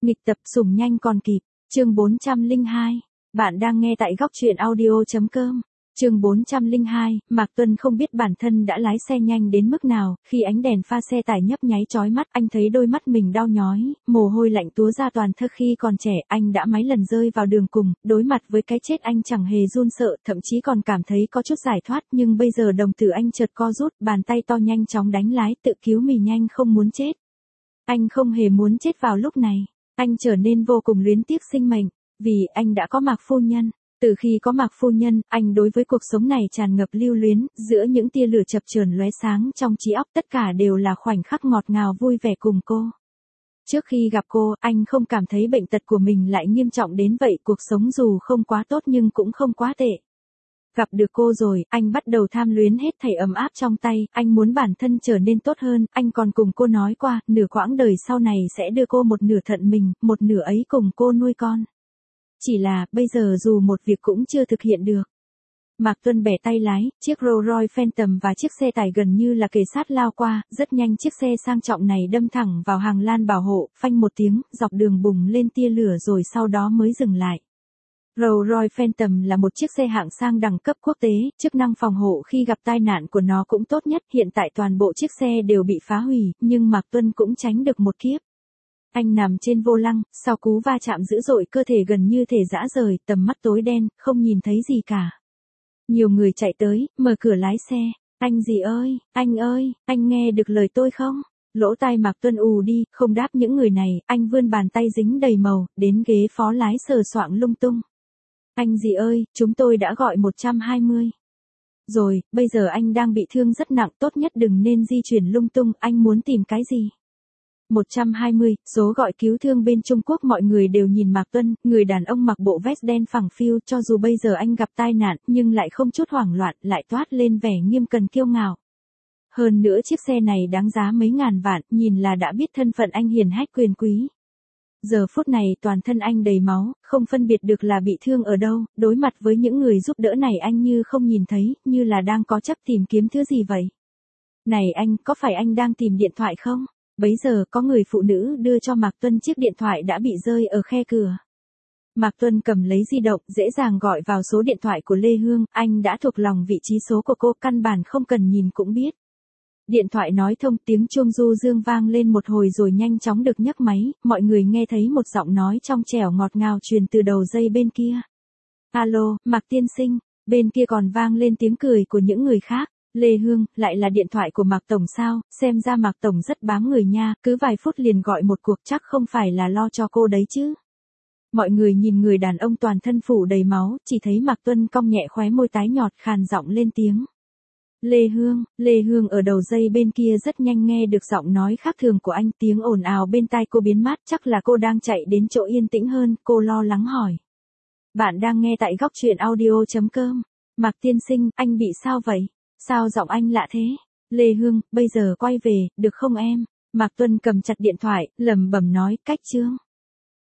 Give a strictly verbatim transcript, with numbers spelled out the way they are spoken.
Nghịch tập sủng nhanh còn kịp, chương bốn trăm lẻ hai. Bạn đang nghe tại góc truyện audio chấm com. Chương bốn trăm lẻ hai, Mạc Tuân không biết bản thân đã lái xe nhanh đến mức nào, khi ánh đèn pha xe tải nhấp nháy chói mắt, anh thấy đôi mắt mình đau nhói, mồ hôi lạnh túa ra toàn thân. Khi còn trẻ, anh đã mấy lần rơi vào đường cùng, đối mặt với cái chết anh chẳng hề run sợ, thậm chí còn cảm thấy có chút giải thoát, nhưng bây giờ đồng tử anh chợt co rút, bàn tay to nhanh chóng đánh lái, tự cứu mình nhanh không muốn chết. Anh không hề muốn chết vào lúc này, anh trở nên vô cùng luyến tiếc sinh mệnh, vì anh đã có Mạc phu nhân. Từ khi có Mạc phu nhân, anh đối với cuộc sống này tràn ngập lưu luyến, giữa những tia lửa chập chờn lóe sáng trong trí óc, tất cả đều là khoảnh khắc ngọt ngào vui vẻ cùng cô. Trước khi gặp cô, anh không cảm thấy bệnh tật của mình lại nghiêm trọng đến vậy, cuộc sống dù không quá tốt nhưng cũng không quá tệ. Gặp được cô rồi, anh bắt đầu tham luyến hết thảy ấm áp trong tay, anh muốn bản thân trở nên tốt hơn, anh còn cùng cô nói qua, nửa quãng đời sau này sẽ đưa cô một nửa thận mình, một nửa ấy cùng cô nuôi con. Chỉ là, bây giờ dù một việc cũng chưa thực hiện được. Mạc Tuân bẻ tay lái, chiếc Rolls Royce Phantom và chiếc xe tải gần như là kề sát lao qua, rất nhanh chiếc xe sang trọng này đâm thẳng vào hàng lan bảo hộ, phanh một tiếng, dọc đường bùng lên tia lửa rồi sau đó mới dừng lại. Rolls Royce Phantom là một chiếc xe hạng sang đẳng cấp quốc tế, chức năng phòng hộ khi gặp tai nạn của nó cũng tốt nhất, hiện tại toàn bộ chiếc xe đều bị phá hủy, nhưng Mạc Tuân cũng tránh được một kiếp. Anh nằm trên vô lăng, sau cú va chạm dữ dội cơ thể gần như thể rã rời, tầm mắt tối đen, không nhìn thấy gì cả. Nhiều người chạy tới, mở cửa lái xe. Anh gì ơi, anh ơi, anh nghe được lời tôi không? Lỗ tai Mạc Tuân ù đi, không đáp những người này, anh vươn bàn tay dính đầy màu, đến ghế phó lái sờ soạng lung tung. Anh gì ơi, chúng tôi đã gọi một trăm hai mươi. Rồi, bây giờ anh đang bị thương rất nặng, tốt nhất đừng nên di chuyển lung tung, anh muốn tìm cái gì? một trăm hai mươi, số gọi cứu thương bên Trung Quốc. Mọi người đều nhìn Mạc Tuân, người đàn ông mặc bộ vest đen phẳng phiu, cho dù bây giờ anh gặp tai nạn, nhưng lại không chút hoảng loạn, lại toát lên vẻ nghiêm cẩn kiêu ngạo. Hơn nữa chiếc xe này đáng giá mấy ngàn vạn, nhìn là đã biết thân phận anh hiền hách quyền quý. Giờ phút này toàn thân anh đầy máu, không phân biệt được là bị thương ở đâu, đối mặt với những người giúp đỡ này anh như không nhìn thấy, như là đang có chấp tìm kiếm thứ gì vậy. Này anh, có phải anh đang tìm điện thoại không? Bấy giờ có người phụ nữ đưa cho Mạc Tuân chiếc điện thoại đã bị rơi ở khe cửa. Mạc Tuân cầm lấy di động, dễ dàng gọi vào số điện thoại của Lê Hương, anh đã thuộc lòng vị trí số của cô, căn bản không cần nhìn cũng biết. Điện thoại nói thông, tiếng chuông du dương vang lên một hồi rồi nhanh chóng được nhấc máy, mọi người nghe thấy một giọng nói trong trẻo ngọt ngào truyền từ đầu dây bên kia. Alo, Mạc tiên sinh, bên kia còn vang lên tiếng cười của những người khác. Lê Hương, lại là điện thoại của Mạc Tổng sao, xem ra Mạc Tổng rất bám người nha, cứ vài phút liền gọi một cuộc, chắc không phải là lo cho cô đấy chứ. Mọi người nhìn người đàn ông toàn thân phủ đầy máu, chỉ thấy Mạc Tuân cong nhẹ khóe môi tái nhọt, khàn giọng lên tiếng. Lê Hương, Lê Hương ở đầu dây bên kia rất nhanh nghe được giọng nói khác thường của anh, tiếng ồn ào bên tai cô biến mất, chắc là cô đang chạy đến chỗ yên tĩnh hơn, cô lo lắng hỏi. Bạn đang nghe tại góc truyện audio chấm com. Mạc tiên sinh, anh bị sao vậy? Sao giọng anh lạ thế? Lê Hương, bây giờ quay về, được không em? Mạc Tuân cầm chặt điện thoại, lẩm bẩm nói, cách chương.